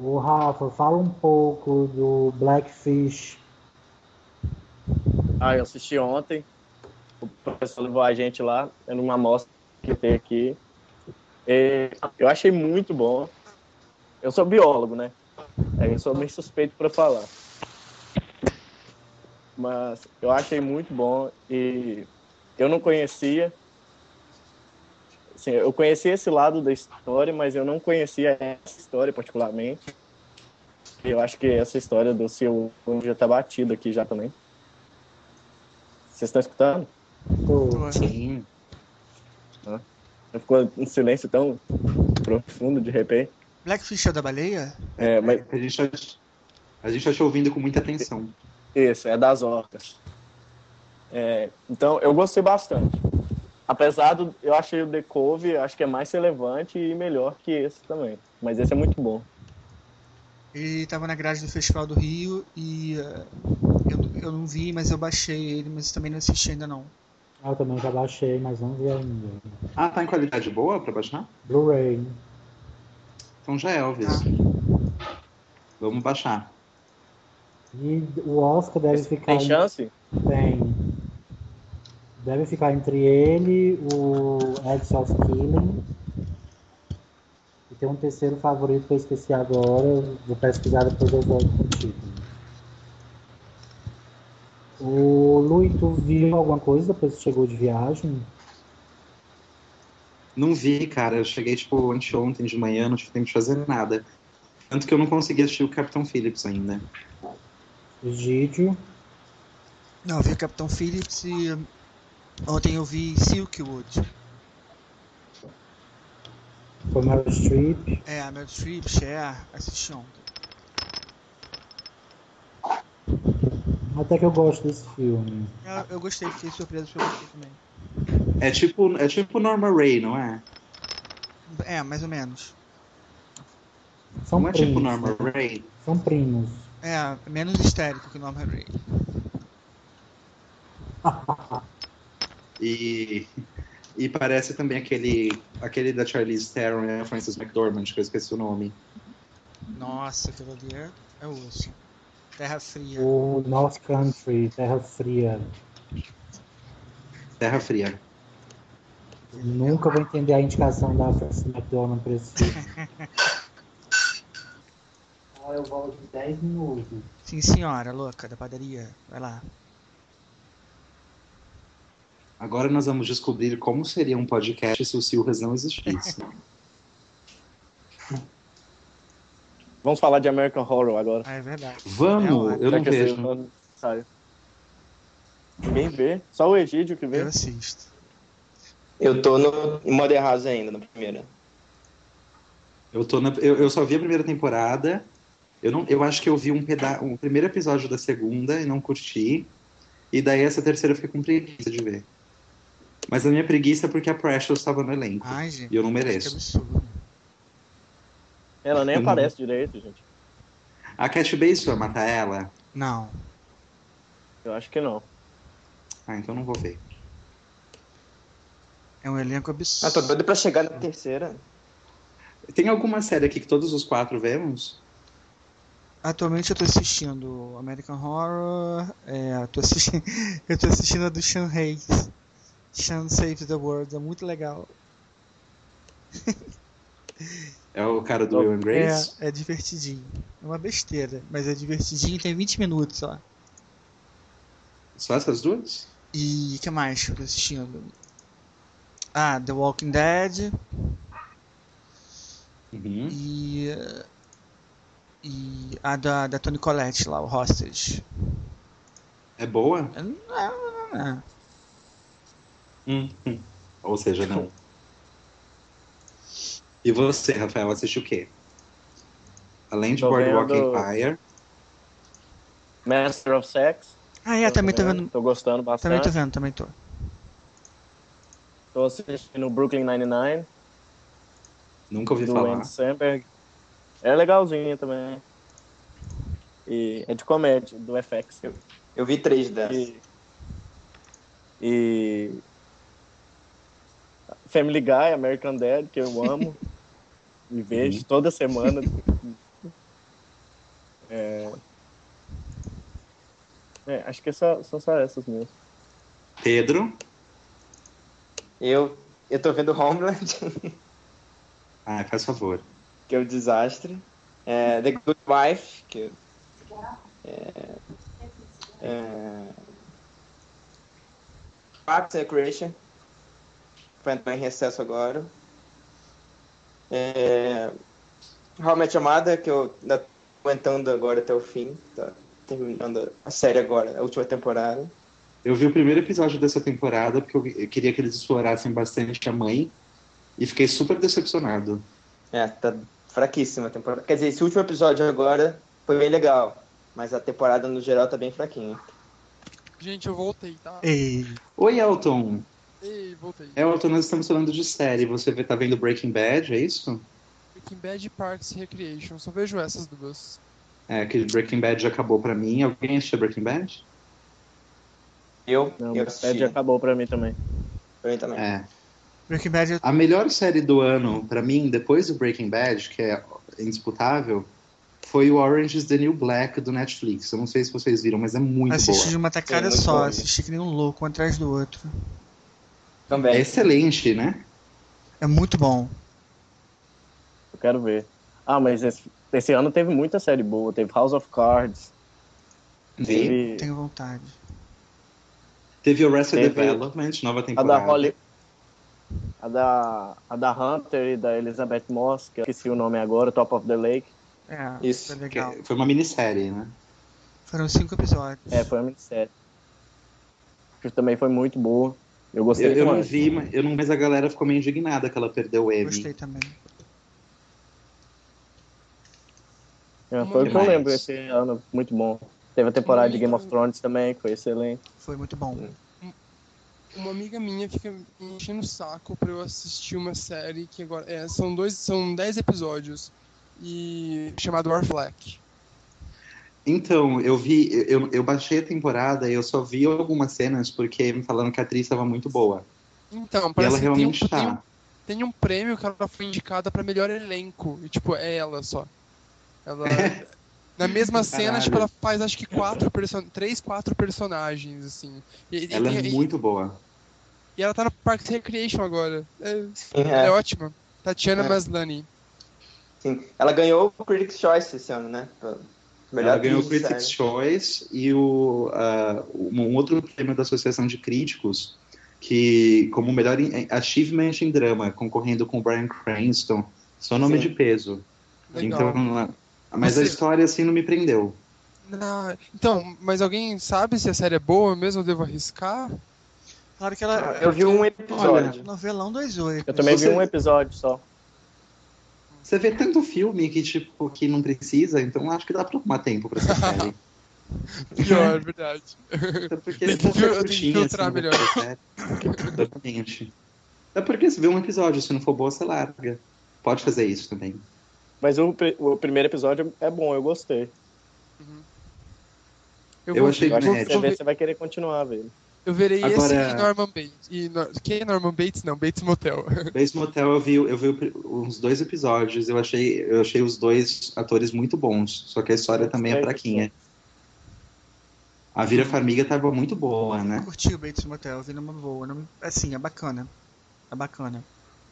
Ô, Rafa, fala um pouco do Blackfish. Eu assisti ontem. O professor levou a gente lá, numa amostra que tem aqui. Eu achei muito bom. Eu sou biólogo, né? Eu sou meio suspeito para falar. Mas eu achei muito bom e eu não conhecia. Assim, eu conhecia esse lado da história, mas eu não conhecia essa história particularmente. Eu acho que essa história do seu já tá batida aqui já também. Vocês estão escutando? Tô. Sim. Ficou um silêncio tão profundo de repente. Blackfish é da baleia? Mas A gente tá te ouvindo com muita atenção. isso, é das orcas. Então, eu gostei bastante. Apesar eu achei o The Cove, acho que é mais relevante e melhor que esse também. Mas esse é muito bom. Ele tava na grade do Festival do Rio e eu não vi, mas eu baixei ele, mas também não assisti ainda não. Eu também já baixei, mas não vi ainda. Ah, tá em qualidade boa pra baixar? Blu-ray. Então já é, Elvis. Vamos baixar. E o Oscar deve ficar... Tem chance? Tem. Deve ficar entre ele, o Edge of Killing. E tem um terceiro favorito que eu esqueci agora. Vou pesquisar, depois eu volto contigo. O Luiz, tu viu alguma coisa depois que chegou de viagem? Não vi, cara. Eu cheguei, tipo, anteontem de manhã, não tive tempo de fazer nada. Tanto que eu não consegui assistir o Capitão Phillips ainda. Egídio? Não, eu vi o Capitão Phillips e ontem eu vi Silkwood. Foi Meryl Streep? A Meryl Streep, assisti ontem. Até que eu gosto desse filme. Eu gostei, fiquei surpreso pelo gostei também. É tipo Norma Ray, não é? Mais ou menos. São não é primos, tipo Norma né? Ray? São primos. Menos histérico que Norman Ray. E parece também aquele da Charlize Theron e a Frances McDormand, que eu esqueci o nome. Nossa, aquilo ali é osso. Terra Fria. O North Country, Terra Fria. Terra Fria. Nunca vou entender a indicação da Frances McDormand para esse filme. Eu volto em 10 minutos. Sim, senhora, louca, da padaria. Vai lá. Agora nós vamos descobrir como seria um podcast se o Silvas não existisse. Vamos falar de American Horror agora. É verdade. Vamos, eu não vejo. Ninguém vê, só o Egídio que vê. Eu assisto. Eu tô em modo errado ainda, na primeira. Eu só vi a primeira temporada. Eu acho que eu vi o primeiro episódio da segunda e não curti. E daí essa terceira eu fiquei com preguiça de ver. Mas a minha preguiça é porque a Precious estava no elenco. Ai, gente, e eu não mereço. Que absurdo. Ela nem aparece direito, gente. A Cat Bates vai matar ela? Não. Eu acho que não. Então não vou ver. É um elenco absurdo. Tô doido pra chegar na terceira. Tem alguma série aqui que todos os 4 vemos? Atualmente eu tô assistindo American Horror. Eu tô assistindo a do Sean Hayes. Sean Saves the World. É muito legal. É o cara do Will and Grace? É divertidinho. É uma besteira, mas é divertidinho e tem 20 minutos só. Só essas duas? E o que mais que eu tô assistindo? The Walking Dead. Uhum. E a da Toni Collette lá, o Hostage. É boa? É. Ou seja, não. E você, Rafael, assistiu o quê? Além de Boardwalk Empire. Master of Sex. Também tô vendo. Tô gostando bastante. Também tô. Tô assistindo Brooklyn Nine-Nine. Nunca ouvi do falar. Andy Samberg. É legalzinho também. E é de comédia, do FX. Eu vi 3 dessas. E Family Guy, American Dad, que eu amo. E vejo toda semana. Acho que são só essas mesmo. Pedro? Eu tô vendo Homeland, Ah, faz favor. que é um desastre. The Good Wife, que Parks and Recreation, vai entrar em recesso agora. How I Met Your Mother, que eu ainda tô aguentando agora até o fim. Tá terminando a série agora, a última temporada. Eu vi o primeiro episódio dessa temporada porque eu queria que eles explorassem bastante a mãe e fiquei super decepcionado. Tá fraquíssima a temporada. Quer dizer, esse último episódio agora foi bem legal, mas a temporada no geral tá bem fraquinha. Gente, eu voltei, tá? Ei, Oi, Elton. Ei, voltei. Elton, nós estamos falando de série. Você tá vendo Breaking Bad, é isso? Breaking Bad e Parks and Recreation, só vejo essas duas. Que Breaking Bad já acabou pra mim. Alguém assistiu Breaking Bad? Eu Não, assisti. já acabou pra mim também. Pra mim também. Breaking Bad A melhor série do ano, pra mim, depois do Breaking Bad, que é indisputável, foi o Orange is the New Black do Netflix. Eu não sei se vocês viram, mas é muito assisti de boa. uma tacada muito só, bom, assisti que nem um louco, um atrás do outro. Também. É excelente, né? É muito bom. Eu quero ver. Mas esse ano teve muita série boa. Teve House of Cards. Teve Tenho vontade. Teve Arrested Teve Development, nova a da temporada. Holly, a da Hunter e da Elizabeth Moss, que eu esqueci o nome agora, Top of the Lake. Isso. Foi legal. Foi uma minissérie, né? Foram 5 episódios. Foi uma minissérie. Que também foi muito boa. Eu gostei Eu não demais. vi, mas a galera ficou meio indignada que ela perdeu o Emmy. Gostei também. Foi o que eu Demais. lembro esse ano, muito bom. Teve a temporada de Game of Thrones também, que foi excelente. Foi muito bom. Uma amiga minha fica me enchendo o saco pra eu assistir uma série que agora são 10 episódios e chamado Orphan. Então, eu baixei a temporada e eu só vi algumas cenas porque me falaram que a atriz estava muito boa. Então, E parece ela que realmente tá. tem um prêmio que ela foi indicada pra melhor elenco. E, tipo, é ela só. Ela... Na mesma cena, Caralho. tipo, ela faz acho que 3, 4 personagens, assim. Ela é muito boa. E ela tá no Parks and Recreation agora. Ela é ótima. Tatiana Maslany. Sim. Ela ganhou o Critics' Choice esse ano, né? Ela ganhou o atriz de Critics' série. Choice e um outro prêmio da Associação de Críticos, que como melhor achievement em drama, concorrendo com o Bryan Cranston, só nome Sim. de peso. Legal. Então, mas a história assim não me prendeu. Então, mas alguém sabe se a série é boa mesmo? Eu devo arriscar? Claro que ela. Eu vi um episódio. Novelão 2/8. Eu também vi Você- um episódio só. Você vê tanto filme que não precisa, então acho que dá pra tomar tempo pra essa série. Pior, verdade. Até porque Tem que vão ser tem que curtinhas, filtrar assim, melhor. essa série. Exatamente. É porque se vê um episódio, se não for boa, você larga. Pode fazer isso também. Mas o primeiro episódio é bom, eu gostei. Eu achei Eu acho que médio. você vê, você vai querer continuar vendo. Eu verei Agora- esse e Norman Bates. Quem é Norman Bates? Não, Bates Motel. Base Motel eu vi uns 2 episódios, eu achei os 2 atores muito bons, só que a história também é fraquinha. A Vera Farmiga tava muito boa, né? Curti o Bates Motel, eu vi numa boa. Assim, é bacana. É bacana.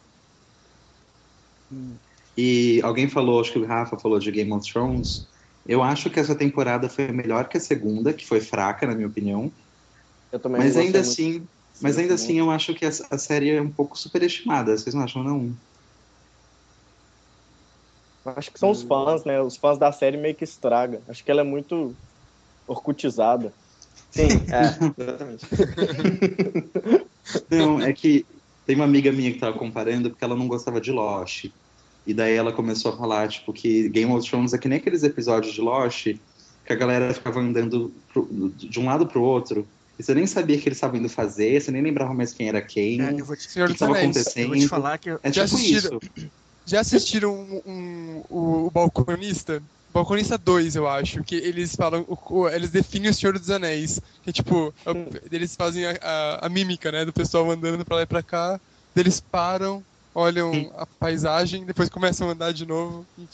E alguém falou, acho que o Rafa falou de Game of Thrones. Eu acho que essa temporada foi melhor que a segunda, que foi fraca, na minha opinião. Eu também Mas não ainda gostei assim, mas ainda assim eu acho que a série é um pouco superestimada. Vocês não acham, não? Acho que são os fãs, né? Os fãs da série meio que estragam. Acho que ela é muito orcutizada. Sim, exatamente. Não, é que tem uma amiga minha que tava comparando porque ela não gostava de Lost. E daí ela começou a falar, tipo, que Game of Thrones é que nem aqueles episódios de Lost que a galera ficava andando de um lado pro outro. E você nem sabia o que eles estavam indo fazer, você nem lembrava mais quem era quem, Eu vou te, Senhor o que dos estava Anéis. acontecendo. eu vou te falar que eu, É Já tipo assistiram? isso. Já assistiram o Balconista? Balconista 2, eu acho, que eles falam, eles definem o Senhor dos Anéis, que é tipo, eles fazem a mímica, né, do pessoal andando pra lá e pra cá, eles param, olham a paisagem, depois começam a andar de novo, enfim.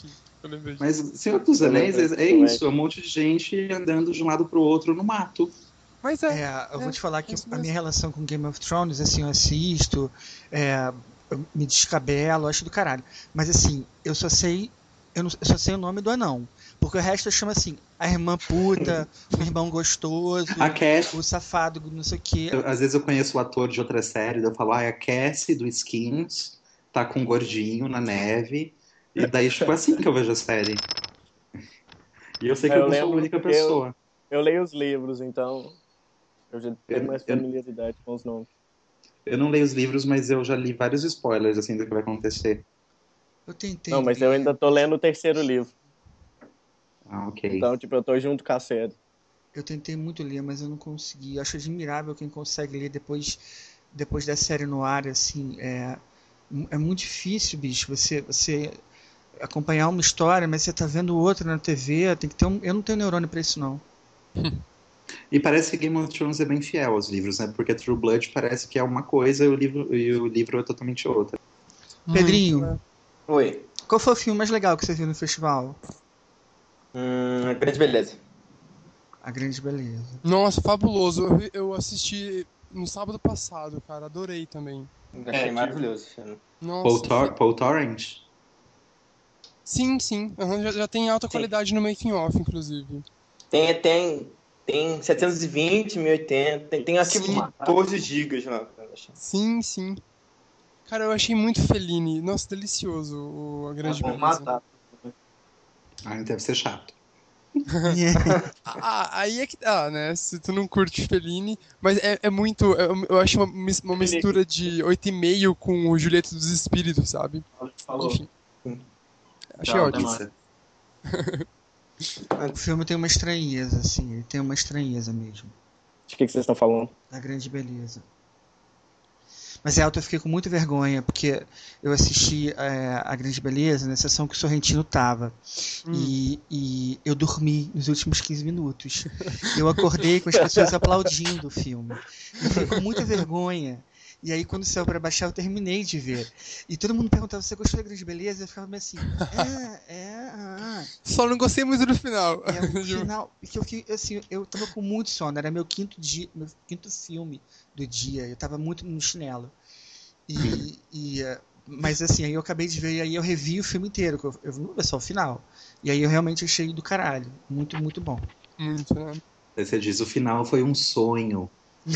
eu lembrei disso. Mas Senhor dos Anéis é isso, é um monte de gente andando de um lado pro outro no mato. Mas Eu vou te falar que isso a minha mesmo. relação com Game of Thrones, assim, eu assisto, eu me descabelo, acho do caralho. Mas assim, eu só sei o nome do anão. Porque o resto eu chamo assim, a irmã puta, o irmão gostoso, A Cassie, o safado, não sei o quê. às vezes eu conheço o ator de outra série, daí eu falo, a Cassie do Skins tá com um gordinho na neve. E daí, tipo, assim que eu vejo a série. E eu sei que eu Eu não sou a lembro única porque pessoa. eu leio os livros, então eu já tenho mais Eu, familiaridade com os nomes. eu não leio os livros, mas eu já li vários spoilers, assim, do que vai acontecer. Eu tentei Não, mas eu ler. ainda tô lendo o terceiro livro. Ah, ok. Então, tipo, eu tô junto com a série. Eu tentei muito ler, mas eu não consegui. Eu acho admirável quem consegue ler depois da série no ar, assim. É muito difícil, bicho, você acompanhar uma história, mas você tá vendo outra na TV, tem que ter eu não tenho neurônio pra isso, não. E parece que Game of Thrones é bem fiel aos livros, né? Porque True Blood parece que é uma coisa e o livro é totalmente outra. Pedrinho, Oi. qual foi o filme mais legal que você viu no festival? Grande beleza. A Grande Beleza. Nossa, fabuloso. Eu assisti no sábado passado, cara. Adorei também. Achei maravilhoso esse filme. Nossa. Paul Torrent? Sim, sim. Aham, já tem alta Sim. qualidade no making off, inclusive. Tem 720, 1080, tem arquivo Sim. de 14 gigas lá. Sim, sim. Cara, eu achei muito Fellini. Nossa, delicioso a Grande Beleza. Ah, deve ser chato. Aí é que tá, né? Se tu não curte Fellini, mas é muito. Eu acho uma mistura de 8,5 com o Julieta dos Espíritos, sabe? Enfim. Achei ótimo. Isso. O filme tem uma estranheza, assim, ele tem uma estranheza mesmo. De que vocês estão falando? A Grande Beleza. Mas eu fiquei com muita vergonha, porque eu assisti A Grande Beleza na sessão que o Sorrentino tava. E eu dormi nos últimos 15 minutos. Eu acordei com as pessoas aplaudindo o filme. Eu fiquei com muita vergonha. E aí, quando saiu pra baixar, eu terminei de ver. E todo mundo perguntava, você gostou da Grande Beleza? Eu ficava meio assim, Só não gostei muito do final. o final, porque eu fiquei, assim, eu tava com muito sono, era meu quinto filme do dia, eu tava muito no chinelo. Mas assim, aí eu acabei de ver e aí eu revi o filme inteiro, eu não vi só o final. E aí eu realmente achei do caralho. Muito, muito bom. Muito, né? Aí você diz, o final foi um sonho.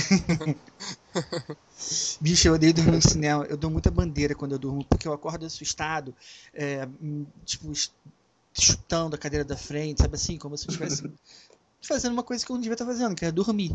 Bicho, eu odeio dormir no cinema. Eu dou muita bandeira quando eu durmo, porque eu acordo assustado, tipo, chutando a cadeira da frente, sabe assim? Como se eu estivesse fazendo uma coisa que eu não devia estar fazendo, que é dormir.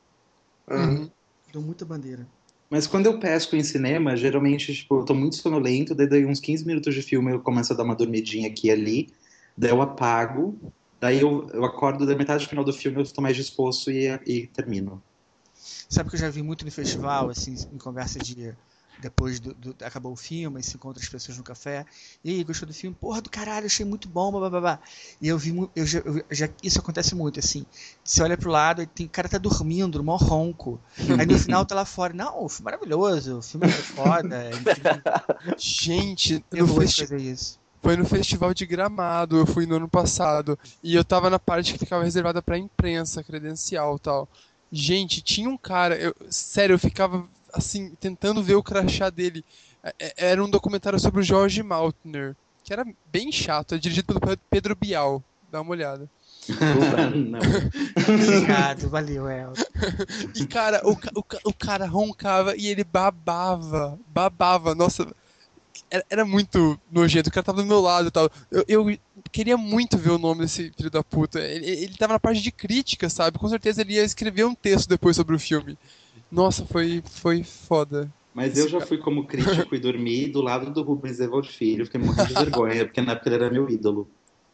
Dou muita bandeira. Mas quando eu pesco em cinema, geralmente, tipo, eu tô muito sonolento, daí uns 15 minutos de filme eu começo a dar uma dormidinha aqui e ali, daí eu apago, daí eu acordo da metade do final do filme, eu estou mais disposto e termino. Sabe que eu já vi muito no festival, assim, em conversa de... Depois acabou o filme, aí se encontra as pessoas no café. E aí, gostou do filme? Porra do caralho, achei muito bom, babá. E isso acontece muito, assim. Você olha pro lado e o cara tá dormindo, no maior ronco. Aí no final tá lá fora. Não, o filme é maravilhoso, o filme é foda. Gente, Eu vou fazer isso. Foi no Festival de Gramado, eu fui no ano passado. E eu tava na parte que ficava reservada pra imprensa, credencial e tal. Gente, tinha um cara, sério, eu ficava assim, tentando ver o crachá dele. Era um documentário sobre o George Maltner, que era bem chato, é dirigido pelo Pedro Bial. Dá uma olhada. Não. Obrigado, valeu, El. E cara, o cara roncava e ele babava. Nossa, era muito nojento. O cara tava do meu lado e tal. Eu queria muito ver o nome desse filho da puta. Ele tava na parte de crítica, sabe? Com certeza ele ia escrever um texto depois sobre o filme. Nossa, foi foda. Mas eu já fui como crítico e dormi do lado do Rubens Evald Filho, fiquei morrendo de vergonha, porque na época ele era meu ídolo.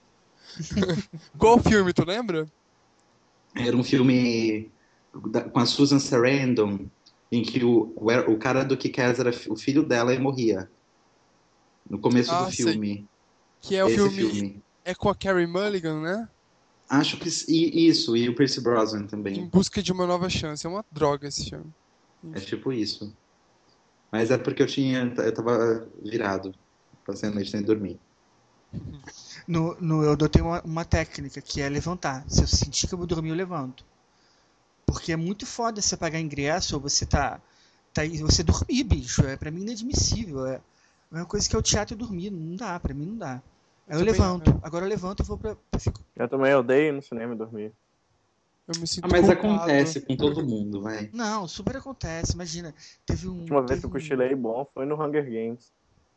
Qual filme, tu lembra? Era um filme com a Susan Sarandon, em que o cara do Kick-Ass era o filho dela e morria. No começo do sei. filme. Que é o Esse filme. É com a Carey Mulligan, né? Acho que isso, e o Pierce Brosnan Em também. Busca de uma Nova Chance. É uma droga esse filme. É tipo isso. Mas é porque eu tava virado, passei a noite sem dormir. Eu adotei uma técnica, que é levantar. Se eu sentir que eu vou dormir, eu levanto. Porque é muito foda você pagar ingresso ou você tá aí, você dormir, bicho. Pra mim inadmissível. É a mesma coisa que é o teatro e dormir. Não dá, pra mim não dá. Aí eu levanto. Agora eu levanto e vou pra. Eu também odeio ir no cinema e dormir. Eu me sinto Mas culpado. acontece com todo mundo, vai. Não, super acontece. Imagina, teve A última vez que eu teve cochilei bom foi no Hunger Games.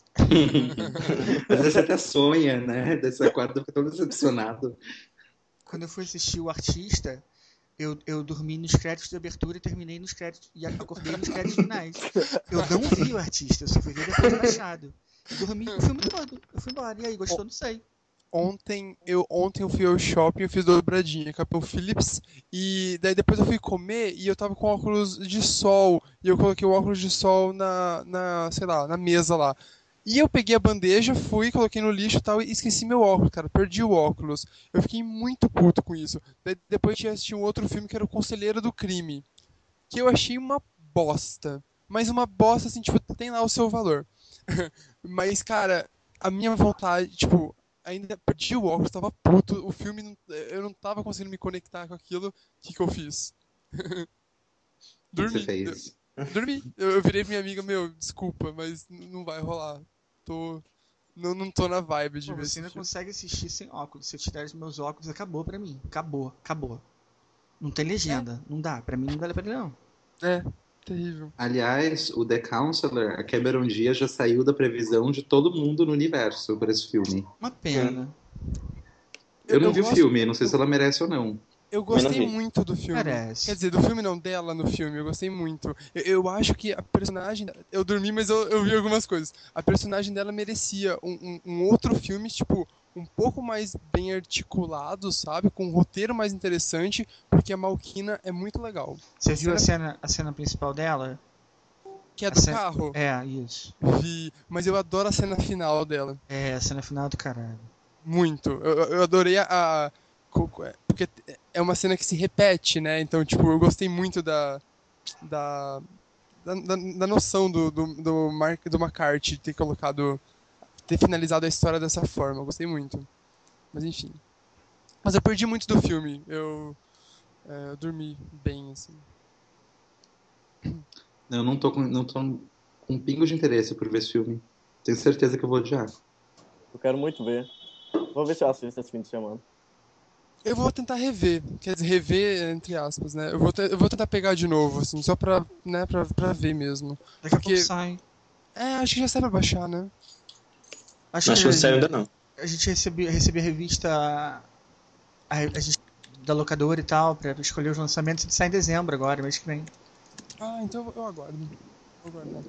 Às vezes você até sonha, né? Desse acordo, fica todo decepcionado. Quando eu fui assistir O Artista, eu dormi nos créditos de abertura e terminei nos créditos. E acordei nos créditos finais. Eu não vi O Artista, eu só fui ver depois baixado. Eu dormi o filme todo. Eu fui embora. E aí, gostou? Não sei. Ontem eu fui ao shopping, eu fiz dobradinha, Capão Phillips, e daí depois eu fui comer e eu tava com óculos de sol, e eu coloquei o óculos de sol sei lá, na mesa lá. E eu peguei a bandeja, fui, coloquei no lixo e tal, e esqueci meu óculos, cara, perdi o óculos. Eu fiquei muito puto com isso. Daí, depois tinha assistido um outro filme que era O Conselheiro do Crime, que eu achei uma bosta. Mas uma bosta, assim, tipo, tem lá o seu valor. Mas, cara, a minha vontade, tipo, ainda perdi o óculos, tava puto, o filme, eu não tava conseguindo me conectar com aquilo, o que eu fiz? O que Dormi. você fez? Dormi. Eu virei pra minha amiga, meu, desculpa, mas não vai rolar. Não tô na vibe de Pô, ver você esse ainda filme. consegue assistir sem óculos. Se eu tirar os meus óculos, acabou pra mim. Acabou. Não tem legenda. Não dá. Pra mim não dá pra ele, não. É, terrível. Aliás, o The Counselor, a Cameron Diaz já saiu da previsão de todo mundo no universo para esse filme. Uma pena. Eu não vi o gosto- filme, não sei se ela merece ou não. Eu não gostei vi. muito do filme. Merece. Quer dizer, do filme não, dela no filme, eu gostei muito. Eu acho que a personagem. Eu dormi, mas eu vi algumas coisas. A personagem dela merecia um outro filme, tipo, um pouco mais bem articulado, sabe? Com um roteiro mais interessante, porque a Malkina é muito legal. Você viu a cena principal dela? Que é A do cena- carro? É, isso. Vi, mas eu adoro a cena final dela. É, a cena final do caralho. Muito. Eu adorei porque é uma cena que se repete, né? Então, tipo, eu gostei muito da noção do McCarthy ter finalizado a história dessa forma. Eu gostei muito. Mas enfim. Mas eu perdi muito do filme. Eu dormi bem, assim. Eu não tô com um pingo de interesse por ver esse filme. Tenho certeza que eu vou odiar. Eu quero muito ver. Vou ver se eu assisto esse fim de semana. Eu vou tentar rever, quer dizer, rever entre aspas, né? Eu vou tentar pegar de novo, assim, só pra ver mesmo. Daqui a Porque- pouco sai. Acho que já sai pra baixar, né? Acho Acho que não saiu ainda não. a gente recebia a revista a gente, da locadora e tal, pra escolher os lançamentos. Ele sai em dezembro agora, mês que vem. Ah, então eu aguardo. Vou aguardar.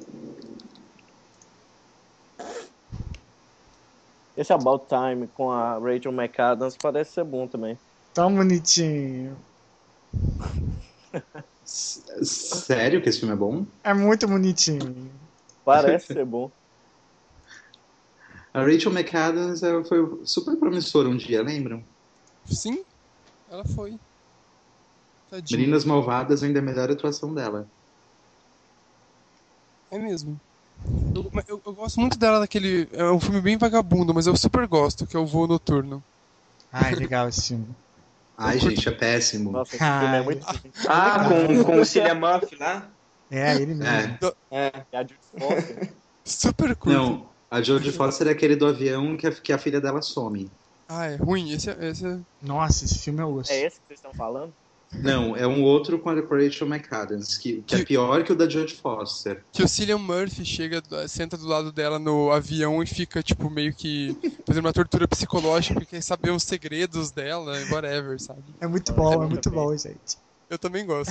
Esse About Time com a Rachel McAdams parece ser bom também. Tão bonitinho. Sério que esse filme é bom? É muito bonitinho. Parece ser bom. A Rachel McAdams foi super promissora um dia, lembram? Sim, ela foi. Tadinha. Meninas Malvadas ainda é a melhor atuação dela. É mesmo. Eu gosto muito dela naquele. É um filme bem vagabundo, mas eu super gosto, que é o Voo Noturno. Ai, legal esse filme. Ai, gente, é péssimo. Nossa, esse filme é Ai. muito. Ah, com o Cillian Murphy lá? É, ele mesmo. É. É a Judy Foster. Super curto. Não, a Jodie Foster é aquele do avião que a filha dela some. Ah, é ruim. Esse é... Nossa, esse filme é osso. É esse que vocês estão falando? Não, é um outro com a Rachel McAdams, que é pior que o da Jodie Foster. Que o Cillian Murphy senta do lado dela no avião e fica, tipo, meio que fazendo uma tortura psicológica porque quer saber os segredos dela e whatever, sabe? É muito É bom, é muito muito bem. bom, gente. Eu também gosto.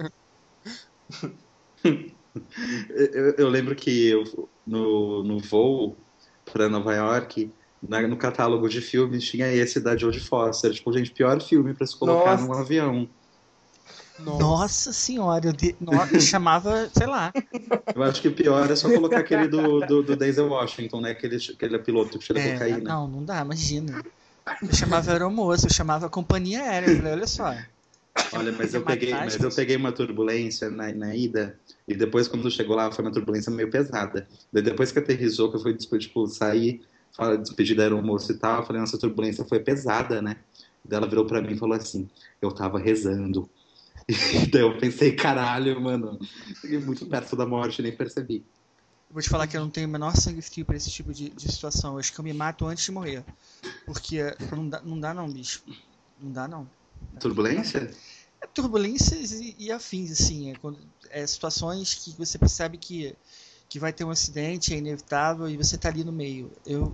Eu lembro que no voo para Nova York, no catálogo de filmes, tinha esse da Jodie Foster. Tipo, gente, pior filme para se colocar Nossa. num avião. Nossa senhora, eu chamava, sei lá. Eu acho que o pior é só colocar aquele do Denzel Washington, né? Aquele é piloto que cheira cocaína. Não dá, imagina. Eu chamava aeromoça, eu chamava companhia aérea. Eu falei, olha só. Olha, mas eu peguei uma turbulência na ida, e depois, quando chegou lá, foi uma turbulência meio pesada. Daí, depois que aterrissou, que eu fui, tipo, sair, despedida da aeromoça e tal. Eu falei, nossa, a turbulência foi pesada, né? Daí ela virou pra mim e falou assim, eu tava rezando. E daí eu pensei, caralho, mano, cheguei muito perto da morte, nem percebi. Eu vou te falar que eu não tenho o menor sangue frio pra esse tipo de situação. Eu acho que eu me mato antes de morrer. Porque não dá não, bicho. Não dá não. Turbulência? É turbulências e afins, assim. Situações que você percebe que vai ter um acidente, é inevitável, e você tá ali no meio.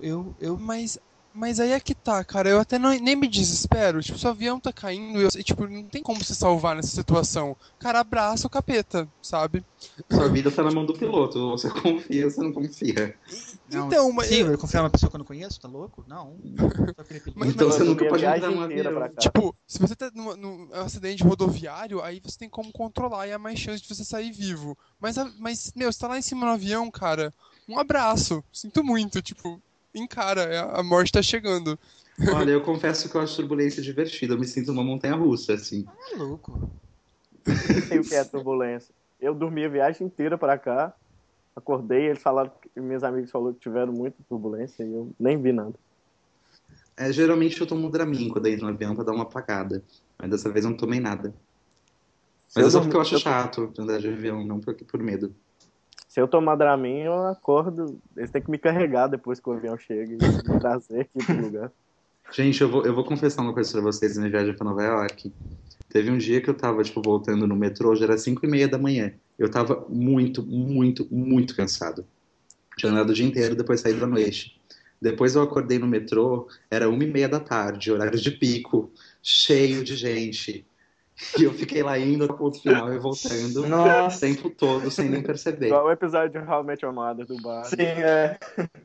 Mas aí é que tá, cara. Eu até nem me desespero. Tipo, se o avião tá caindo e tipo, não tem como se salvar nessa situação. Cara, abraça o capeta, sabe? Sua vida tá na mão do piloto. Ou você confia ou você não confia. Não, Então, mas. sim, eu confiar numa pessoa que eu não conheço? Tá louco? Não. Só aquele piloto. Então você eu nunca vi a pode entrar viagem num inteira avião. pra cá. Tipo, se você tá num acidente rodoviário, aí você tem como controlar e há mais chance de você sair vivo. Mas, meu, você tá lá em cima no avião, cara, um abraço. Sinto muito, tipo, encara, a morte tá chegando. Olha, eu confesso que eu acho turbulência divertida. Eu me sinto numa montanha-russa, assim. É louco. Nem sei o que é turbulência. Eu dormi a viagem inteira pra cá, acordei, eles falaram, meus amigos falaram que tiveram muita turbulência e eu nem vi nada. Geralmente eu tomo Dramin quando eu entro no avião pra dar uma apagada. Mas dessa vez eu não tomei nada. Mas é só porque eu acho chato andar de avião, não por medo. Se eu tomar Dramin, eu acordo. Eles têm que me carregar depois que o avião chega e me trazer aqui pro lugar. Gente, eu vou confessar uma coisa pra vocês na minha viagem pra Nova York. Teve um dia que eu tava, tipo, voltando no metrô, já era 5:30 da manhã. Eu tava muito, muito, muito cansado. Tinha andado o dia inteiro, depois saí da noite. Depois eu acordei no metrô, era 1:30 da tarde, horário de pico, cheio de gente. E eu fiquei lá indo ao ponto final e voltando o tempo todo, sem nem perceber. Igual o episódio de How I Met Your Mother do bar. Sim, é.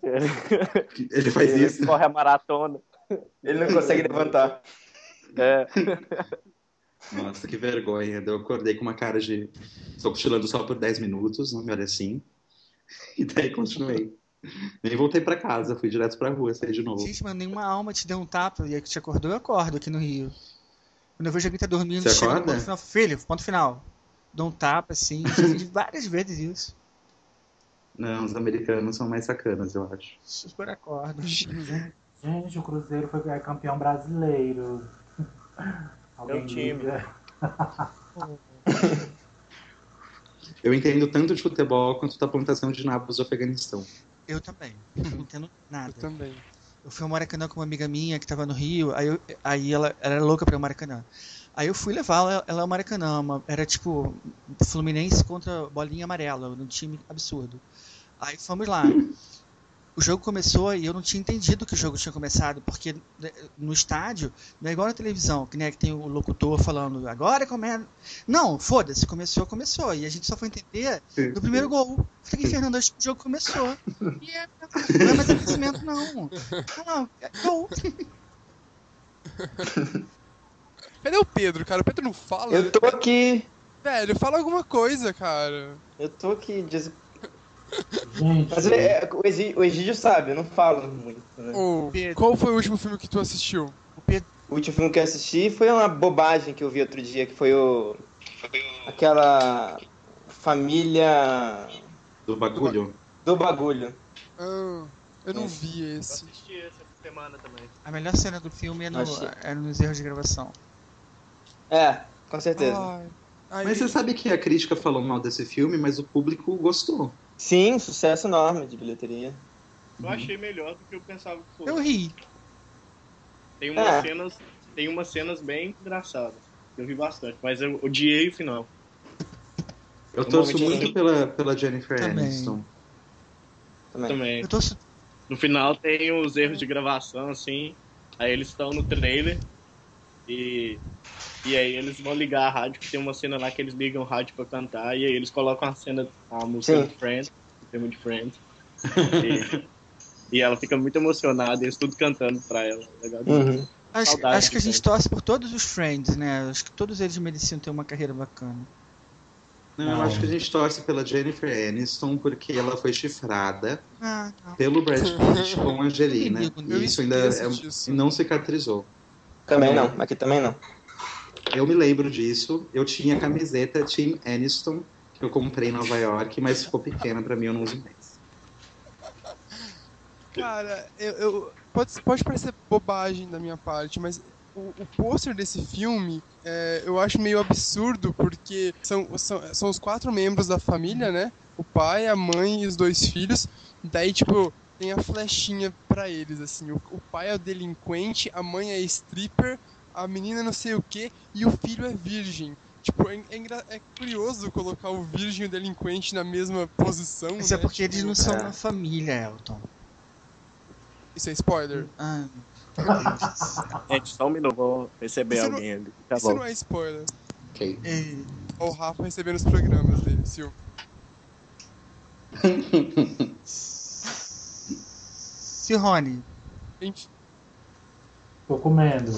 Ele faz Ele isso. corre a maratona. Ele não consegue levantar. É. Nossa, que vergonha. Eu acordei com uma cara de... Estou cochilando só por 10 minutos, não me olha assim. E daí continuei. Nem voltei pra casa, fui direto pra rua, saí de novo. Gente, mas nenhuma alma te deu um tapa e aí que te acordou, eu acordo aqui no Rio. Quando eu vejo alguém tá dormindo, Você chega no acorda? ponto final, filho, ponto final. Dou um tapa, assim, já fiz várias vezes isso. Não, os americanos são mais sacanas, eu acho. Super acordo. Gente, o Cruzeiro foi campeão brasileiro. Alguém time. liga? Eu entendo tanto de futebol quanto da plantação de nabos do Afeganistão. Eu também. Eu não entendo nada. Eu também. Eu fui ao Maracanã com uma amiga minha que tava no Rio, aí ela era louca pra ir ao Maracanã. Aí eu fui levar ela ao Maracanã, era tipo Fluminense contra Bolinha Amarela, um time absurdo. Aí fomos lá. O jogo começou e eu não tinha entendido que o jogo tinha começado, porque no estádio, não é igual na televisão, que tem o locutor falando, agora começa. Não, foda-se, começou. E a gente só foi entender no primeiro gol. Falei, Fernando, acho que o jogo começou. Não é mais aquecimento, não. Não, é gol. Cadê o Pedro, cara? O Pedro não fala. Eu tô aqui. Velho, fala alguma coisa, cara. Eu tô aqui. Gente, Mas o Egídio sabe, eu não falo muito. Né? Ô, Pedro. qual foi o último filme que tu assistiu? O último filme que eu assisti foi uma bobagem que eu vi outro dia, que foi aquela família Do bagulho? do bagulho. Ah, eu não vi Eu esse. assisti essa semana também. A melhor cena do filme é nos erros de gravação. É, com certeza. Ai, Mas você sabe que a crítica falou mal desse filme, mas o público gostou. Sim, sucesso enorme de bilheteria. Eu achei melhor do que eu pensava que fosse. Eu ri. Tem umas cenas bem engraçadas. Eu vi bastante, mas eu odiei o final. Eu torço Normalmente muito pela Jennifer Também. Aniston. Também. Eu torço. No final tem os erros de gravação, assim. Aí eles estão no trailer e aí eles vão ligar a rádio, que tem uma cena lá que eles ligam o rádio pra cantar, e aí eles colocam a música Sim. de Friends, o tema de Friends. E ela fica muito emocionada, e eles tudo cantando pra ela. Legal. Uhum. Saudade Acho que a gente disso. torce por todos os Friends, né? Acho que todos eles mereciam ter uma carreira bacana. Não, eu acho que a gente torce pela Jennifer Aniston porque ela foi chifrada Ah, não. pelo Brad Pitt com a Angelina. Eu E isso ainda esqueço disso. não cicatrizou. Também não, aqui também não. Eu me lembro disso. Eu tinha a camiseta Team Aniston que eu comprei em Nova York, mas ficou pequena pra mim, eu não uso mais. Cara, pode parecer bobagem da minha parte, mas o pôster desse filme eu acho meio absurdo, porque são os 4 membros da família, né? O pai, a mãe e os 2 filhos. Daí, tipo, tem a flechinha pra eles, assim. O pai é o delinquente, a mãe é stripper, a menina não sei o quê, e o filho é virgem. Tipo, é curioso colocar o virgem e o delinquente na mesma posição, Isso é né? porque Tipo, eles não são uma família, Elton. isso é spoiler. Ah, meu Deus do céu. Gente, só um minuto, vou receber Isso alguém ali. Tá Isso bom. não é spoiler. Ok. Ei, Ó, o Rafa recebendo os programas dele, Sil. Cirrone, Gente, Tô comendo.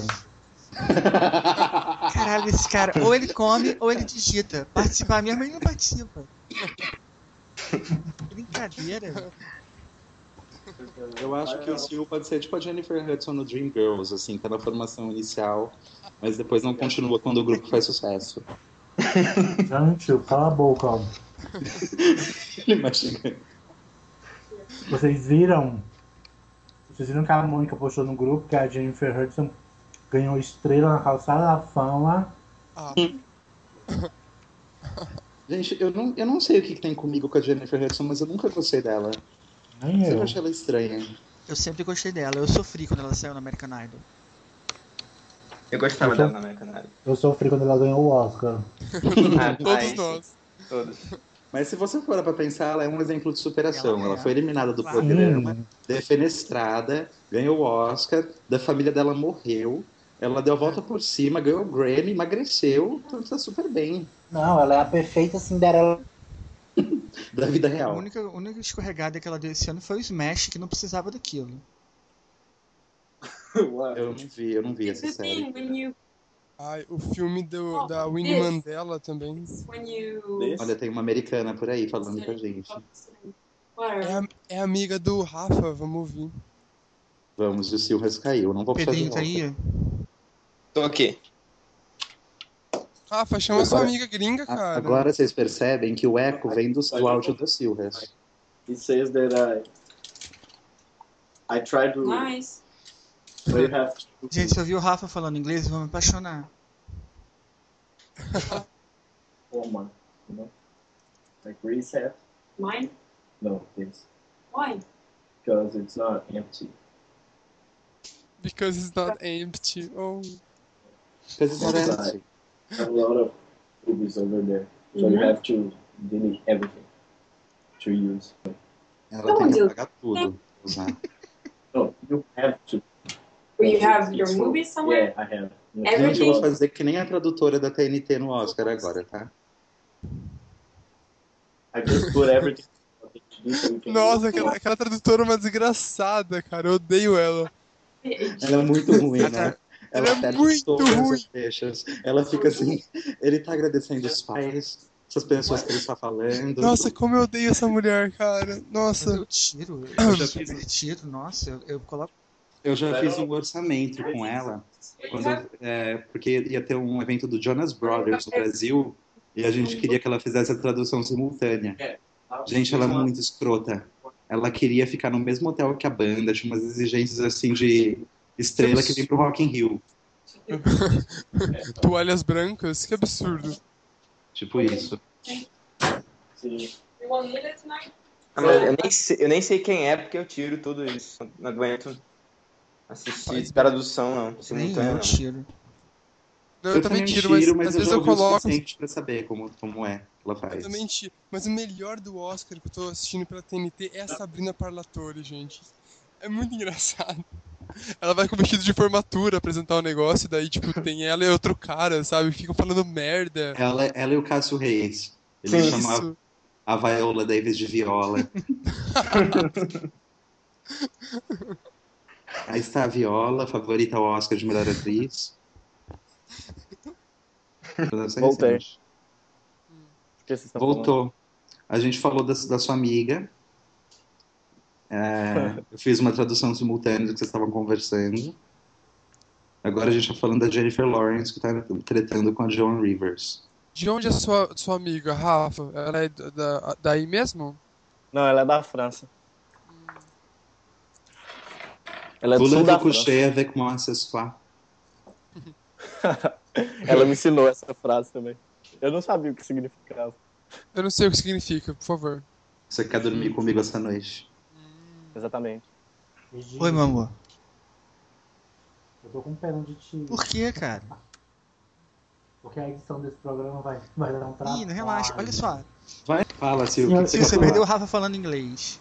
caralho, esse cara, ou ele come ou ele digita. Participar mesmo, ele não participa. Brincadeira. Eu acho que o Sil pode ser tipo a Jennifer Hudson no Dreamgirls, assim, tá na formação inicial, mas depois não continua quando o grupo faz sucesso. Gente, cala a boca. Ó. Ele mastiga. Vocês viram? Vocês viram que a Mônica postou no grupo que a Jennifer Hudson ganhou estrela na calçada da fama. ah, Gente, eu não sei o que tem comigo com a Jennifer Hudson, mas eu nunca gostei dela. Nem Sempre eu. achei ela estranha. Eu sempre gostei dela. Eu sofri quando ela saiu no American Idol. Eu gostava dela na American Idol. Eu sofri quando ela ganhou o Oscar. todos nós. Todos. Mas se você for pra pensar, ela é um exemplo de superação. Ela é. Ela foi eliminada do Claro. programa, defenestrada, ganhou o Oscar, da família dela morreu, ela deu a volta por cima, ganhou o Grammy, emagreceu, então tá super bem. Não, ela é a perfeita Cinderela. Da vida A real. única escorregada que ela deu esse ano foi o Smash, que não precisava daquilo. Eu não vi essa It's the série. thing when you Ai, o filme da Winnie this. Mandela também. when you Olha, tem uma americana por aí falando com a gente. whatever. É amiga do Rafa, vamos ouvir. Vamos, o Silvas caiu, não vou puxar de Pedrinho tá volta. aí? Tô aqui. Rafa, chama sua Agora- amiga gringa, cara. Agora vocês percebem que o eco vem do áudio do Silvas. He says that I tried to. Nice. But you have to. Gente, se eu ouvir o Rafa falando inglês, eu vou me apaixonar. One, you know? Like reset? Mine? No, this. Why? Because it's not empty. Because it's not empty. Oh. Because it's not empty. A lot of movies over there. So you have to delete everything to use. Ela tem que apagar tudo. Usar. No, you have to. Where you have your movies somewhere? Yeah, I have. Gente, eu vou fazer que nem a tradutora da TNT no Oscar agora, tá? I just put everything. Nossa, aquela tradutora é uma desgraçada, cara. Eu odeio ela. Ela é muito ruim, né? Ela é perde muito todas as ruim. deixas. Ela fica assim, ele tá agradecendo os pais, essas pessoas que ele está falando. Nossa, como eu odeio essa mulher, cara. Nossa. Eu tiro, Eu já super tiro, nossa, eu coloco. Eu já fiz um orçamento com ela, porque ia ter um evento do Jonas Brothers no Brasil, e a gente queria que ela fizesse a tradução simultânea. Gente, ela é muito escrota. Ela queria ficar no mesmo hotel que a banda, tinha umas exigências assim de estrela que vem pro Rock in Rio. Toalhas brancas, que absurdo. Tipo isso. Sim. You want to eat it tonight? Ah, mas eu nem sei quem é, porque eu tiro tudo isso. Não aguento assistir tradução, não. Nem Simultânea, eu não. tiro. Não, eu também tiro, mas às eu vezes já eu ouvi o coloco. suficiente pra saber como é que ela Eu faz. também tiro. Mas o melhor do Oscar que eu tô assistindo pela TNT é a Sabrina Parlatore, gente. É muito engraçado. Ela vai com vestido de formatura apresentar o negócio, daí, tipo, tem ela e outro cara, sabe? Ficam falando merda. Ela e o Cássio Reis. Ele Sim, chamava Isso. a Viola Davis de Viola. Aí está a Viola, favorita ao Oscar de melhor atriz. Voltei. O que vocês estão falando? Voltou. A gente falou da sua amiga. Eu fiz uma tradução simultânea do que vocês estavam conversando. Agora a gente está falando da Jennifer Lawrence, que está tretando com a Joan Rivers. De onde é sua amiga, Rafa? Ela é daí mesmo? Não, ela é da França. Ela é do sul Voulez-vous da França. coucher avec moi ce soir? Ela me ensinou essa frase também. Eu não sabia o que significava. Eu não sei o que significa, por favor. Você quer dormir comigo essa noite? Exatamente. Egídio, Oi, meu amor. eu tô com pena de ti. Por quê, cara? Porque a edição desse programa vai dar um trabalho. Ih, não relaxa. Olha só. Vai, fala, Silvio. O que Sim, você Você quer perdeu o falar? Rafa falando inglês.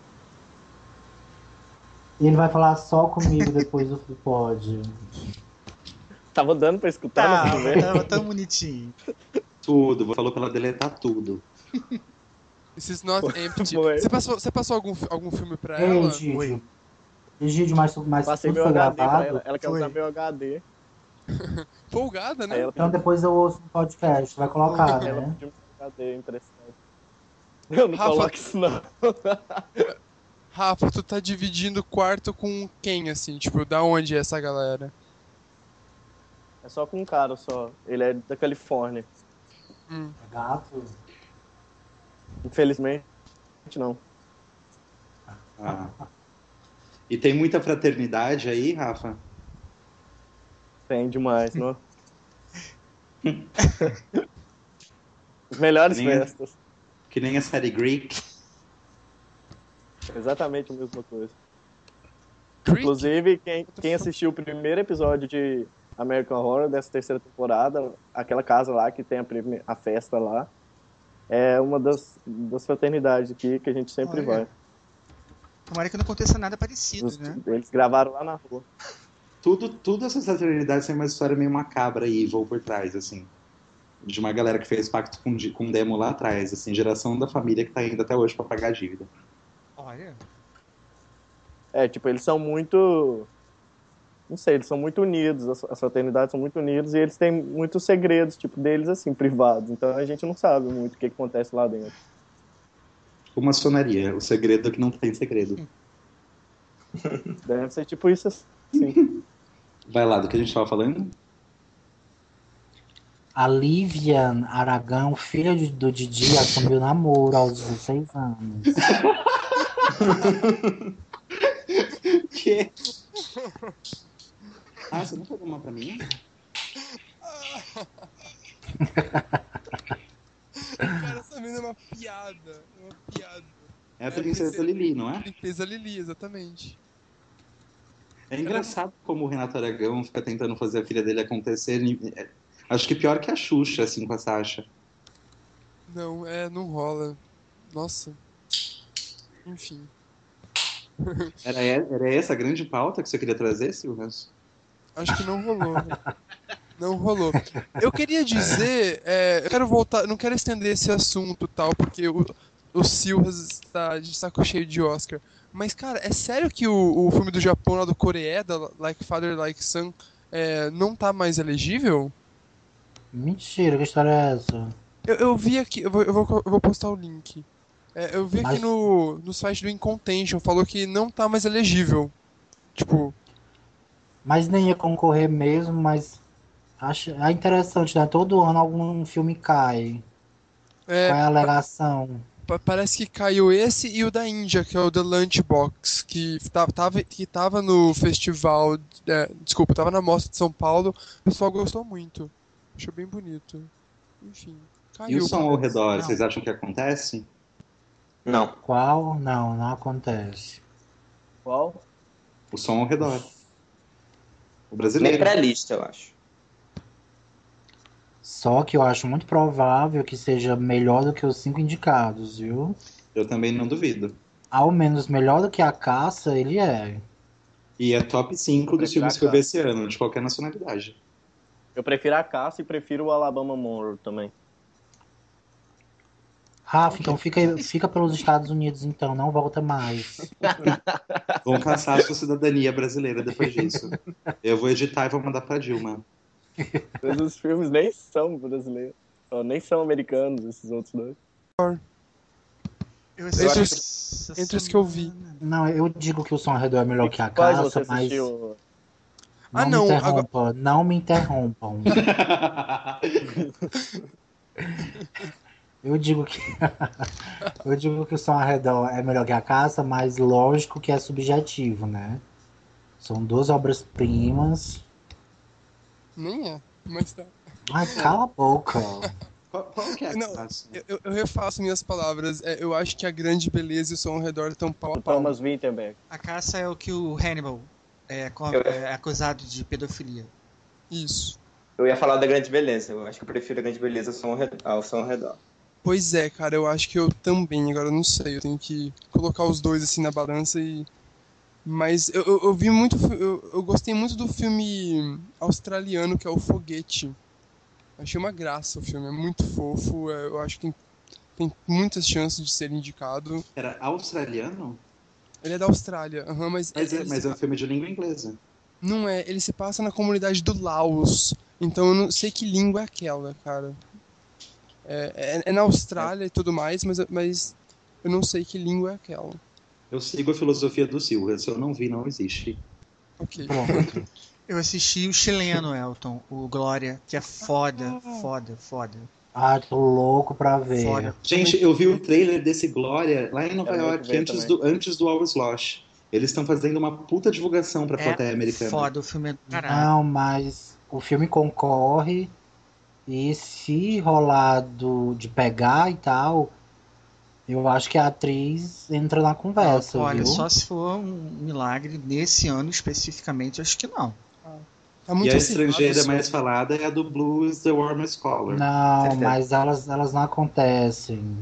E ele vai falar só comigo depois do pod. Tava dando pra escutar Tá, na conversa. tava tão bonitinho. Tudo. Falou pra ela deletar tudo. This is not empty. Foi. Você passou algum filme pra Ei, ela? Egídio. Oi. Egídio, mas Passei tudo meu foi HD pra gravado. ela. Ela quer Foi. usar meu HD. Folgada, Aí né? ela Então depois eu ouço no podcast. Vai colocar, Ela né? pediu meu HD emprestado. Eu não Rafa. coloco isso, não. Rafa, tu tá dividindo o quarto com quem, assim? Tipo, da onde é essa galera? É só com um cara só. Ele é da Califórnia. Gato. Infelizmente, não. Ah. E tem muita fraternidade aí, Rafa? Tem demais, não? As melhores Nem- festas. Que nem a série Greek. Exatamente a mesma coisa. Creek? Inclusive, quem assistiu o primeiro episódio de American Horror dessa terceira temporada, aquela casa lá que tem a festa lá, é uma das fraternidades aqui que a gente sempre Olha. vai. Tomara que não aconteça nada parecido, né? Eles gravaram lá na rua. Tudo essas fraternidades tem uma história meio macabra e evil por trás, assim. De uma galera que fez pacto com demo lá atrás, assim, geração da família que tá indo até hoje pra pagar a dívida. Olha. É, tipo, eles são muito... Não sei, eles são muito unidos, as fraternidades são muito unidas e eles têm muitos segredos, tipo, deles, assim, privados. Então a gente não sabe muito o que acontece lá dentro. Tipo maçonaria, o segredo é que não tem segredo. Deve ser tipo isso, assim. Vai lá, do que a gente tava falando? A Livian Aragão, filha do Didi, assumiu namoro aos 16 anos. Que? Ah, você não pegou uma pra mim? Cara, essa menina é uma piada. É uma piada. É a princesa Lili, não é? Princesa Lili, exatamente. É engraçado como o Renato Aragão fica tentando fazer a filha dele acontecer. Acho que pior que a Xuxa, assim, com a Sasha. Não, não rola. Nossa. Enfim. Era essa a grande pauta que você queria trazer, Silvio? Acho que não rolou. Não rolou. Eu queria dizer, eu quero voltar, não quero estender esse assunto tal, porque o Silvas está de saco cheio de Oscar. Mas, cara, é sério que o filme do Japão, lá do Coreia, da Like Father, Like Son, não tá mais elegível? Mentira, que história é essa? Eu vi aqui, eu vou postar o link. Eu vi aqui Mas- no site do Incontention, falou que não tá mais elegível. Tipo, Mas nem ia concorrer mesmo, mas é interessante, né? Todo ano algum filme cai. Qual é a alegação? parece que caiu esse e o da Índia, que é o The Lunchbox, que tava no festival, desculpa, tava na Mostra de São Paulo, o pessoal gostou muito. Achou bem bonito. Enfim, caiu. E o som ao parece. redor, Não. vocês acham que acontece? Não. Qual? Não acontece. Qual? O som ao redor. O Nem brasileiro. pra lista, eu acho. Só que eu acho muito provável que seja melhor do que os 5 indicados, viu? Eu também não duvido. Ao menos melhor do que a Caça, ele é. E é top 5 dos filmes que eu vi esse ano, de qualquer nacionalidade. Eu prefiro a Caça e prefiro o Alabama Monroe também. Rafa, então fica pelos Estados Unidos, então, não volta mais. Vão caçar a sua cidadania brasileira depois disso. Eu vou editar e vou mandar pra Dilma. Mas os filmes nem são brasileiros. Ó, nem são americanos, esses outros dois. Eu Entre assisti os- essa entre os que eu vi. semana. Não, eu digo que o Som ao Redor é melhor que a Quais você Caça, mas assistiu? não me não, interrompa, não me interrompam. Eu digo que eu digo que o Som ao Redor é melhor que a Caça, mas lógico que é subjetivo, né? São duas obras-primas. Nem é, mas tá. Ai, cala a boca. Qual que é a Não, classe? eu refaço minhas palavras. Eu acho que A Grande Beleza e O Som ao Redor estão pau a O pau. Thomas Vinterberg. A caça é o que o Hannibal Eu- é acusado de pedofilia. Isso. Eu ia falar da Grande Beleza. Eu acho que eu prefiro a Grande Beleza ao Som ao Redor. Pois é, cara, eu acho que eu também. Agora eu não sei. Eu tenho que colocar os dois assim na balança e. Mas eu vi muito. Eu gostei muito do filme australiano que é O Foguete. Achei uma graça o filme, é muito fofo. Eu acho que tem muitas chances de ser indicado. Era australiano? Ele é da Austrália, mas, Mas é um filme de língua inglesa. não é. Ele se passa na comunidade do Laos. Então eu não sei que língua é aquela, cara. É na Austrália e tudo mais, mas eu não sei que língua é aquela. Eu sigo a filosofia do Silva. Se eu não vi, não existe. Ok. Pronto. Eu assisti o chileno, Elton, o Glória, que é foda, foda. Ai, tô louco pra ver. Foda. Gente, eu vi o trailer desse Glória lá em Nova Quero muito York, ver antes do Our Slosh. Eles estão fazendo uma puta divulgação pra plateia americana. Foda, o filme é do caralho. Não, mas o filme concorre e se rolar de pegar e tal, eu acho que a atriz entra na conversa, Olha, viu? só se for um milagre nesse ano especificamente, acho que não. Tá muito E a acirrado estrangeira isso. mais falada é a do Blues The Warmest Color. Não, Certeza. mas elas não acontecem.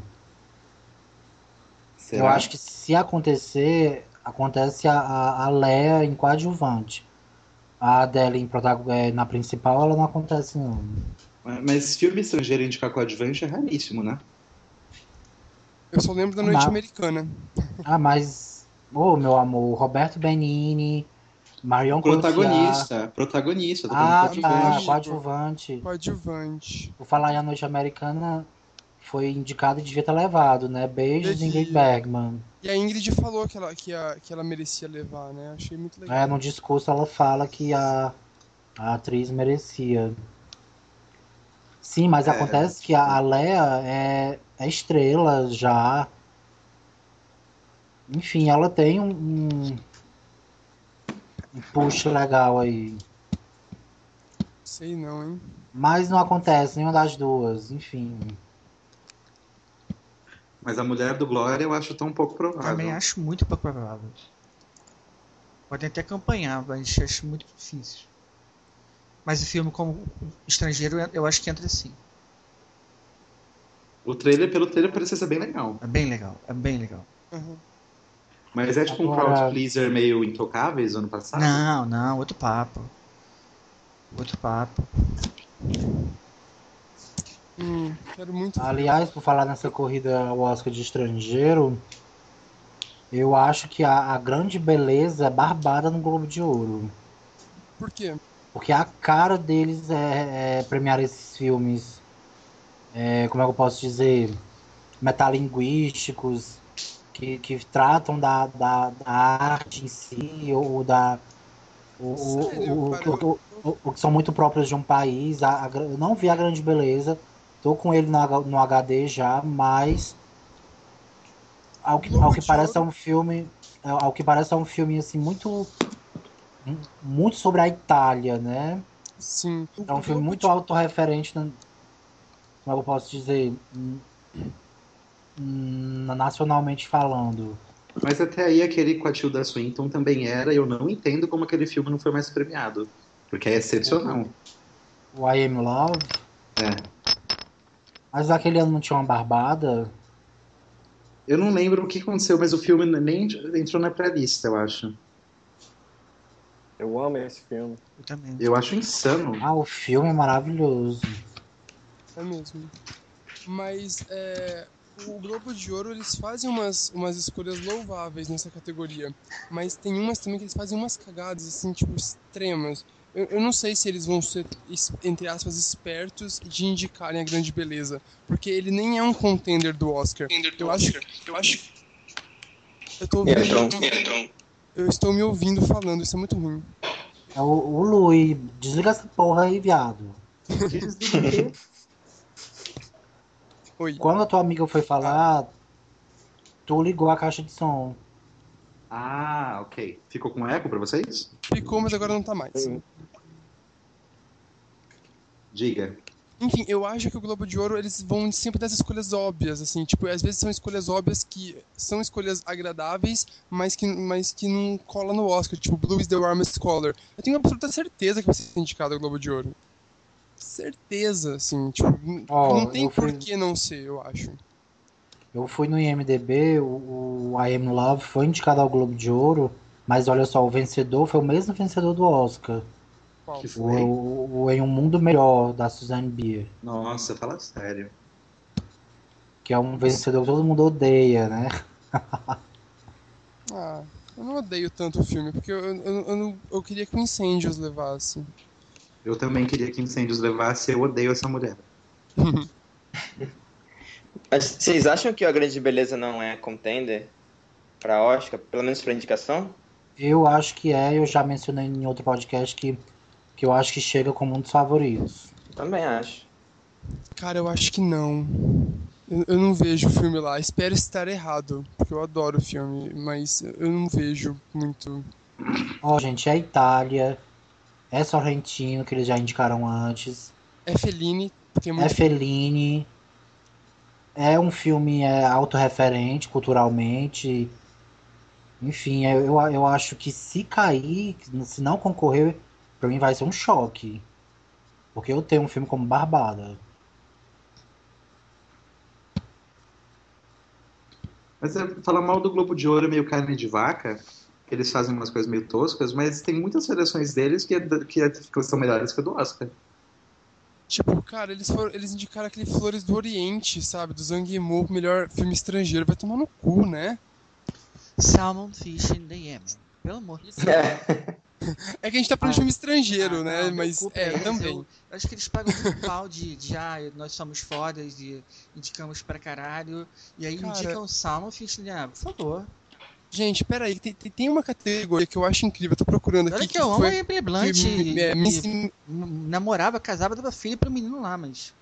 Será? Eu acho que se acontecer, acontece a Lea em coadjuvante. A Adele na principal, ela não acontece, não. Mas filme estrangeiro indicar coadjuvante é raríssimo, né? Eu só lembro da Noite Mas- Americana. Ah, mas, meu amor, Roberto Benigni, Marion Cotillard. Protagonista, tô Ah, falando tá, coadjuvante. coadjuvante. Coadjuvante. Por falar em A Noite Americana, foi indicado e devia ter levado, né? Beijos, Devia. Ingrid Bergman. E a Ingrid falou que ela merecia levar, né? Achei muito legal. No discurso ela fala que a atriz merecia. Sim, mas acontece que a Lea é estrela já. Enfim, ela tem um push legal aí. Sei não, hein? Mas não acontece nenhuma das duas, enfim. Mas a mulher do Glória eu acho tão pouco provável. Também acho muito pouco provável. Podem até acompanhar, mas acho muito difícil. Mas o filme como estrangeiro, eu acho que entra sim. Pelo trailer parecia ser bem legal. É bem legal, é bem legal. Uhum. Mas é tipo um Agora- crowd pleaser meio Intocáveis ano passado? Não, outro papo. Outro papo. Quero muito ver. Aliás, por falar nessa corrida ao Oscar de estrangeiro, eu acho que a grande beleza é barbada no Globo de Ouro. Por quê? Porque a cara deles é premiar esses filmes, como é que eu posso dizer, metalinguísticos, que tratam da arte em si, ou da. Sério, cara, O que são muito próprios de um país. Eu não vi a grande beleza, tô com ele no HD já, mas ao que Globo de parece é Ouro. um filme. Ao que parece é um filme assim muito sobre a Itália, né? Sim. É um filme muito autorreferente, como é que eu posso dizer, nacionalmente falando. Mas até aí aquele com a Tilda Swinton também era, e eu não entendo como aquele filme não foi mais premiado. Porque é excepcional. O I Am Love. É. Mas aquele ano não tinha uma barbada. Eu não lembro o que aconteceu, mas o filme nem entrou na pré-lista, eu acho. Eu amo esse filme. Eu também. Eu acho insano. Ah, o filme é maravilhoso. É mesmo. Mas o Globo de Ouro, eles fazem umas escolhas louváveis nessa categoria. Mas tem umas também que eles fazem umas cagadas, assim, tipo, extremas. Eu não sei se eles vão ser, entre aspas, espertos de indicarem a grande beleza. Porque ele nem é um contender do Oscar. Eu acho. Eu tô ouvindo. Eu estou me ouvindo falando, isso é muito ruim. É o Lui. Desliga essa porra aí, viado. Oi. Quando a tua amiga foi falar, tu ligou a caixa de som. Ah, ok. Ficou com eco pra vocês? Ficou, mas agora não tá mais. Sim. Diga. Enfim, eu acho que o Globo de Ouro, eles vão sempre das escolhas óbvias, assim, tipo, às vezes são escolhas óbvias que são escolhas agradáveis, mas que não cola no Oscar, tipo, Blue is the Warmest Color. Eu tenho absoluta certeza que vai ser indicado ao Globo de Ouro. Certeza, assim, tipo, não tem por que não ser, eu acho. Eu fui no IMDb, o I Am Love foi indicado ao Globo de Ouro, mas olha só, o vencedor foi o mesmo vencedor do Oscar. Qual? Que foi? O Em um Mundo Melhor, da Suzanne Bier. Nossa, fala sério. Que é um vencedor que todo mundo odeia, né? Ah, eu não odeio tanto o filme, porque eu queria que o Incêndios levasse. Eu também queria que Incêndios levasse, eu odeio essa mulher. Mas vocês acham que A Grande Beleza não é contender pra Oscar, pelo menos pra indicação? Eu acho que é, eu já mencionei em outro podcast que eu acho que chega como um dos favoritos. Também acho. Cara, eu acho que não. Eu não vejo o filme lá. Espero estar errado, porque eu adoro o filme, mas eu não vejo muito. Ó, gente, é Itália, é Sorrentino, que eles já indicaram antes, É Fellini, porque é é muito. Fellini, é um filme autorreferente culturalmente. Enfim, eu acho que se cair, se não concorrer, pra mim vai ser um choque. Porque eu tenho um filme como Barbada. Mas falar mal do Globo de Ouro é meio carne de vaca, que eles fazem umas coisas meio toscas, mas tem muitas seleções deles que são melhores que a do Oscar. Tipo, cara, eles indicaram aquele Flores do Oriente, sabe? Do Zhang Yimou, melhor filme estrangeiro. Vai tomar no cu, né? Salmon Fish in the Yemen. Pelo amor de Deus. É que a gente tá falando de filme estrangeiro, né? Não, deu Mas cu pra eles. também. Eu acho que eles pagam muito pau de nós somos fodas e indicamos pra caralho. E aí Cara, indicam Salmon Fish in the Yemen. Por favor. Gente, peraí, tem uma categoria que eu acho incrível, eu tô procurando aqui. Olha que eu amo a Emily Blunt. que namorava, casava, dava filho pro menino lá, mas.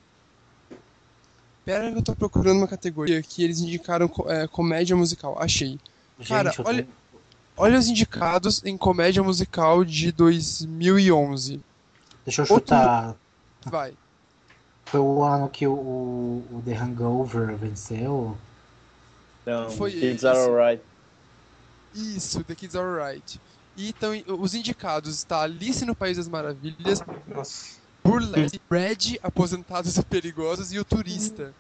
Pera que eu tô procurando uma categoria que eles indicaram comédia musical. Achei. Cara, Gente, olha os indicados em comédia musical de 2011. deixa eu chutar. Vai. Foi o ano que o The Hangover venceu. Não, Foi Kids esse. Are Alright. Isso, The Kids Are Alright. E então, os indicados está Alice no País das Maravilhas, Nossa. Burlesque, Brad, Aposentados e Perigosos e O Turista.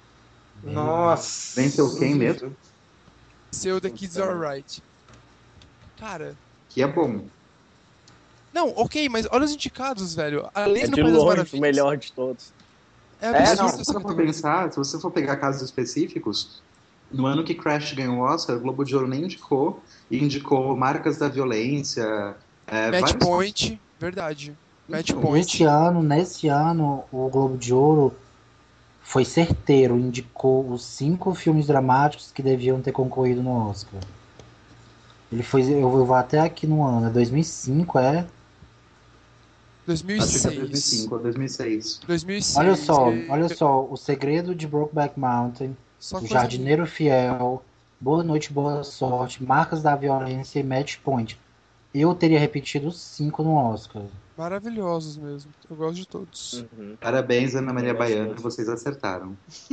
Nossa. Venceu quem mesmo? Seu The Kids Are Alright. Cara, Que é bom. não, ok, mas olha os indicados, velho. Alice É no de País das longe Maravilhas. o melhor de todos. É não, absurdo Se essa você for categoria. pensar, se você for pegar casos específicos, no ano que Crash ganhou o Oscar, o Globo de Ouro nem indicou, e indicou Marcas da Violência, Match vários... Point, verdade. Match Então, Point. Nesse ano, o Globo de Ouro foi certeiro, indicou os 5 filmes dramáticos que deviam ter concorrido no Oscar. Ele foi, eu vou até aqui no ano, é 2005, é? Acho que é 2006. 2005 ou 2006. 2006. Olha só, O Segredo de Brokeback Mountain, Só O coisa Jardineiro Fiel, Boa Noite, Boa Sorte, Marcas da Violência e Match Point. Eu teria repetido os 5 no Oscar. maravilhosos mesmo. Eu gosto de todos. Uhum. Parabéns, Ana Maria Eu gosto Baiana, todos. vocês acertaram.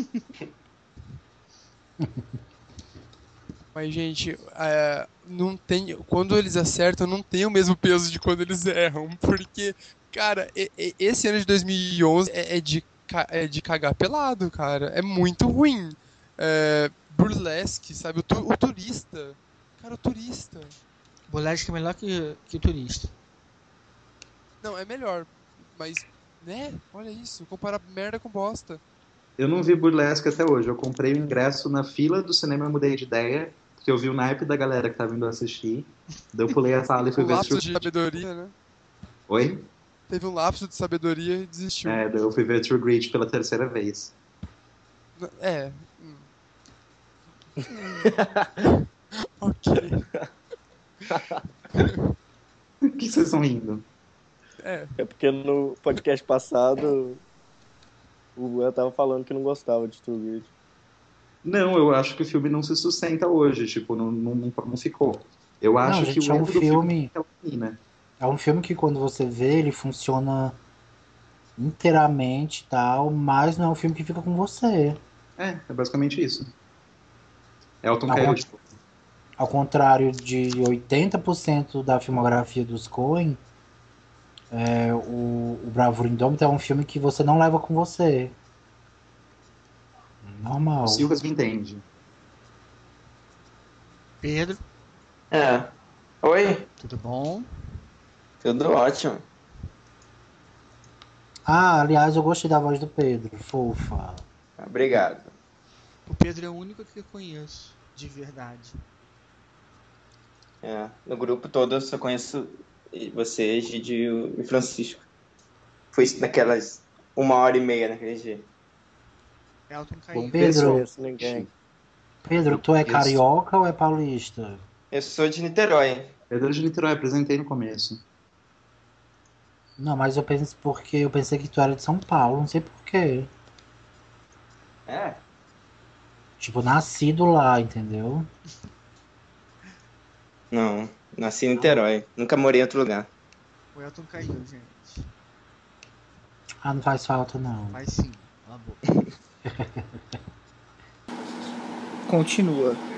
Mas, gente, não tem. Quando eles acertam, não tem o mesmo peso de quando eles erram. Porque, cara, esse ano de 2011 é de cagar pelado, cara. É muito ruim. Burlesque, sabe? O turista. Cara, o turista. Burlesque é melhor que o Turista. Não, é melhor. Mas, né? Olha isso. Comparar merda com bosta. Eu não vi Burlesque até hoje. Eu comprei o ingresso na fila do cinema, eu mudei de ideia, porque eu vi o naipe da galera que tava indo assistir. Daí eu pulei a sala e fui Um ver lapso True... de sabedoria, né? Oi? Teve um lapso de sabedoria e desistiu. Daí eu fui ver True Grit pela terceira vez. É. Ok. O que vocês estão rindo? É porque no podcast passado o Luan tava falando que não gostava de True Grit. Não, eu acho que o filme não se sustenta hoje, tipo, não ficou. Eu acho Não, que gente, o é um erro do filme filme. é aquela menina. É um filme que quando você vê, ele funciona inteiramente e tal, mas não é um filme que fica com você. É basicamente isso. Elton Ao, caiu, con- tipo, ao contrário de 80% da filmografia dos Coen, o Bravura Indômita é um filme que você não leva com você. o Normal. Silvas me entende. Pedro, É. Oi? tudo bom? Tudo ótimo. Ah, aliás, eu gostei da voz do Pedro, fofa. Obrigado. O Pedro é o único que eu conheço, de verdade. É. No grupo todo eu só conheço você, Gigi e Francisco. Foi naquelas 1h30 naquele dia. Elton Bom, caiu. Pedro, Conheço ninguém. Pedro, Eu tu é conheço. carioca ou é paulista? Eu sou de Niterói. Pedro de Niterói, apresentei no começo. Não, mas eu pensei que tu era de São Paulo, não sei por quê. É? Tipo, nascido lá, entendeu? Não, nasci em Niterói. Nunca morei em outro lugar. O Elton caiu, gente. Ah, não faz falta não. Mas sim, cala a boca. Continua.